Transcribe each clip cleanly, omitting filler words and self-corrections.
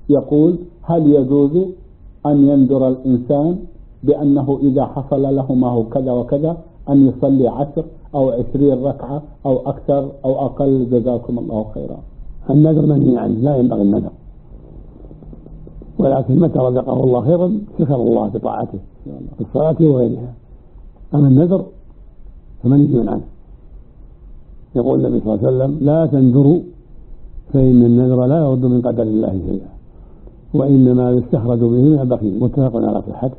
يقول: هل يجوز أن ينذر الإنسان بأنه إذا حصل له ما هو كذا وكذا أن يصلي 10 أو 20 ركعة أو أكثر أو أقل؟ جزاكم الله خيرا. النذر منهي عنه، لا ينبغي النذر، ولكن متى رزقه الله خيرا شكر الله بطاعته في الصلاة وغيرها. أما النذر فمنهي عنه. يقول النبي صلى الله عليه وسلم: لا تنذروا فإن النذر لا يرد من قدر الله شيئا، وإنما يستخرج به من البخيل. متفق على صحته.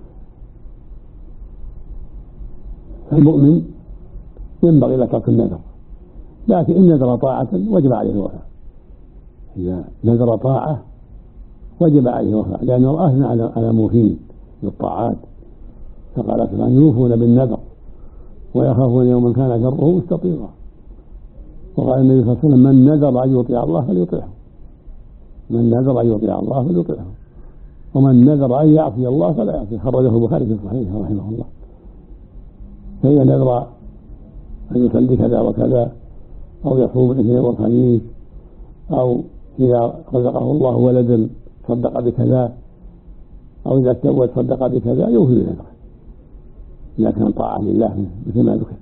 المؤمن ينبغي لا ترك النذر، لكن إن نذر طاعة وجب عليه الوفاء. إذا نذر طاعة وجب عليه الوفاء، لأنه أثنى على موفين بالطاعات، فقال سبحانه: يوفون بالنذر ويخافون يوما كان شره مستطيرا. وقال النبي صلى الله عليه وسلم: من نذر أن يطيع الله فليطيعه، من نذر أن يطيع الله فليطيعه، ومن نذر أن يعصي الله فلا يعصيه. خرجه البخاري في صحيحه رحمه الله. فإذا نذر أن يصلي كذا وكذا، أو يصوم الاثنين والخميس، أو إذا رزقه الله ولدا صدق بكذا، أو إذا تزوج صدق بكذا، يوفي بنذره إذا كان طاعة لله مثل ما ذكر.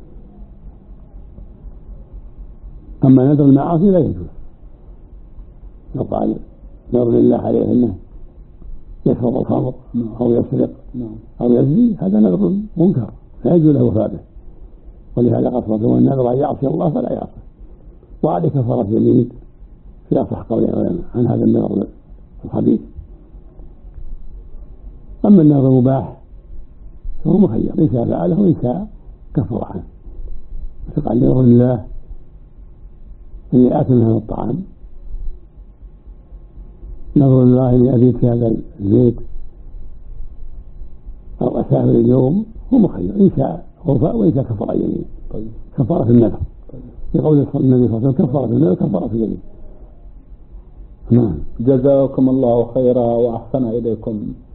أما نذر المعاصي لا يجوز. لو قال نذر لله عليه أنه يشرب الخمر أو يسرق أو يزني، هذا نذر منكر لا يجوز له الوفاء به. ولهذا قصد: ومن نذر أن يعصي الله فلا يعصي. وعليه كفارة يمين في أصح قولين عن هذا النذر الخبيث. أما النذر المباح فهو مخير، إن شاء فعله وإن شاء كفر عنه. فقال: نذر لله أني آكل هذا الطعام، نذر الله أني أزيد في هذا الزيت أو أسافر اليوم، هو مخير، إن شاء وفاء وإن شاء كفر يمين. كفارة النذر يقول النبي صلى الله عليه وسلم: كفارة النذر كفارة اليمين. جزاكم الله خيرا وأحسن إليكم.